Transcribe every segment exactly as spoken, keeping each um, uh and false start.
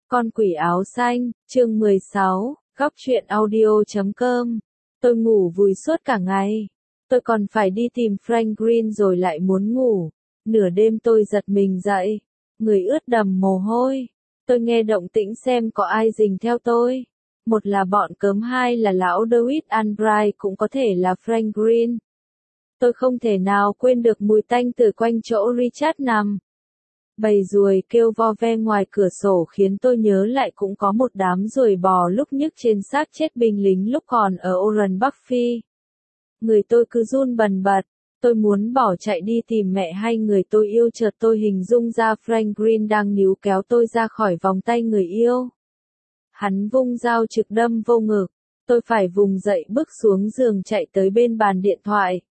Con quỷ áo xanh, chương mười sáu, góc truyện audio chấm com. Tôi ngủ vùi suốt cả ngày. Tôi còn phải đi tìm Frank Green rồi lại muốn ngủ. Nửa đêm tôi giật mình dậy. Người ướt đầm mồ hôi. Tôi nghe động tĩnh xem có ai rình theo tôi. Một là bọn cớm, hai là lão David Albright, cũng có thể là Frank Green. Tôi không thể nào quên được mùi tanh từ quanh chỗ Richard nằm. Bầy ruồi kêu vo ve ngoài cửa sổ khiến tôi nhớ lại cũng có một đám ruồi bò lúc nhúc trên xác chết binh lính lúc còn ở Oran Bắc Phi. Người tôi cứ run bần bật, tôi muốn bỏ chạy đi tìm mẹ hay người tôi yêu, chợt tôi hình dung ra Frank Green đang níu kéo tôi ra khỏi vòng tay người yêu. Hắn vung dao trực đâm vô ngực, tôi phải vùng dậy bước xuống giường chạy tới bên bàn điện thoại.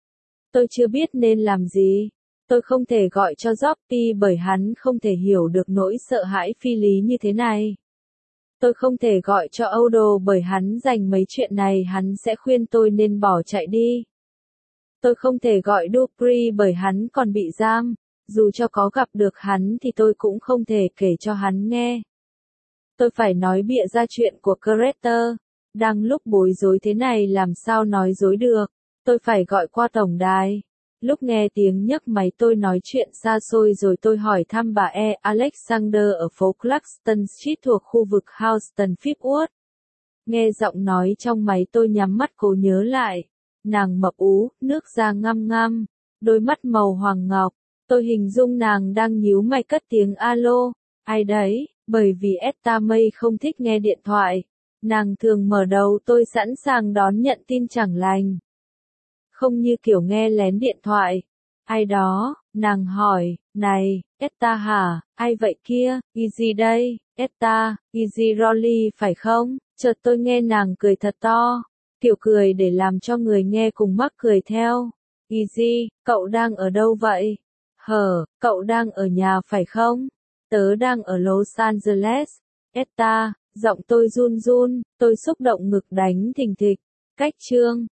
Tôi chưa biết nên làm gì. Tôi không thể gọi cho Joppy bởi hắn không thể hiểu được nỗi sợ hãi phi lý như thế này. Tôi không thể gọi cho Odo bởi hắn dành mấy chuyện này hắn sẽ khuyên tôi nên bỏ chạy đi. Tôi không thể gọi Dupree bởi hắn còn bị giam, dù cho có gặp được hắn thì tôi cũng không thể kể cho hắn nghe. Tôi phải nói bịa ra chuyện của Carter, đang lúc bối rối thế này làm sao nói dối được. Tôi phải gọi qua tổng đài. Lúc nghe tiếng nhấc máy tôi nói chuyện xa xôi rồi tôi hỏi thăm bà E. Alexander ở phố Clarkston Street thuộc khu vực Houston Fifth. Nghe giọng nói trong máy tôi nhắm mắt cố nhớ lại. Nàng mập ú, nước da ngăm ngăm, đôi mắt màu hoàng ngọc. Tôi hình dung nàng đang nhíu mày cất tiếng alo. Ai đấy, bởi vì Etta May không thích nghe điện thoại. Nàng thường mở đầu tôi sẵn sàng đón nhận tin chẳng lành. Không như kiểu nghe lén điện thoại. Ai đó, nàng hỏi, này, Etta hả, ai vậy kia, Easy đây, Etta, Easy Rolly phải không? Chợt tôi nghe nàng cười thật to, kiểu cười để làm cho người nghe cùng mắc cười theo. Easy, cậu đang ở đâu vậy? Hờ, cậu đang ở nhà phải không? Tớ đang ở Los Angeles. Etta, giọng tôi run run, tôi xúc động ngực đánh thình thịch. Cách chương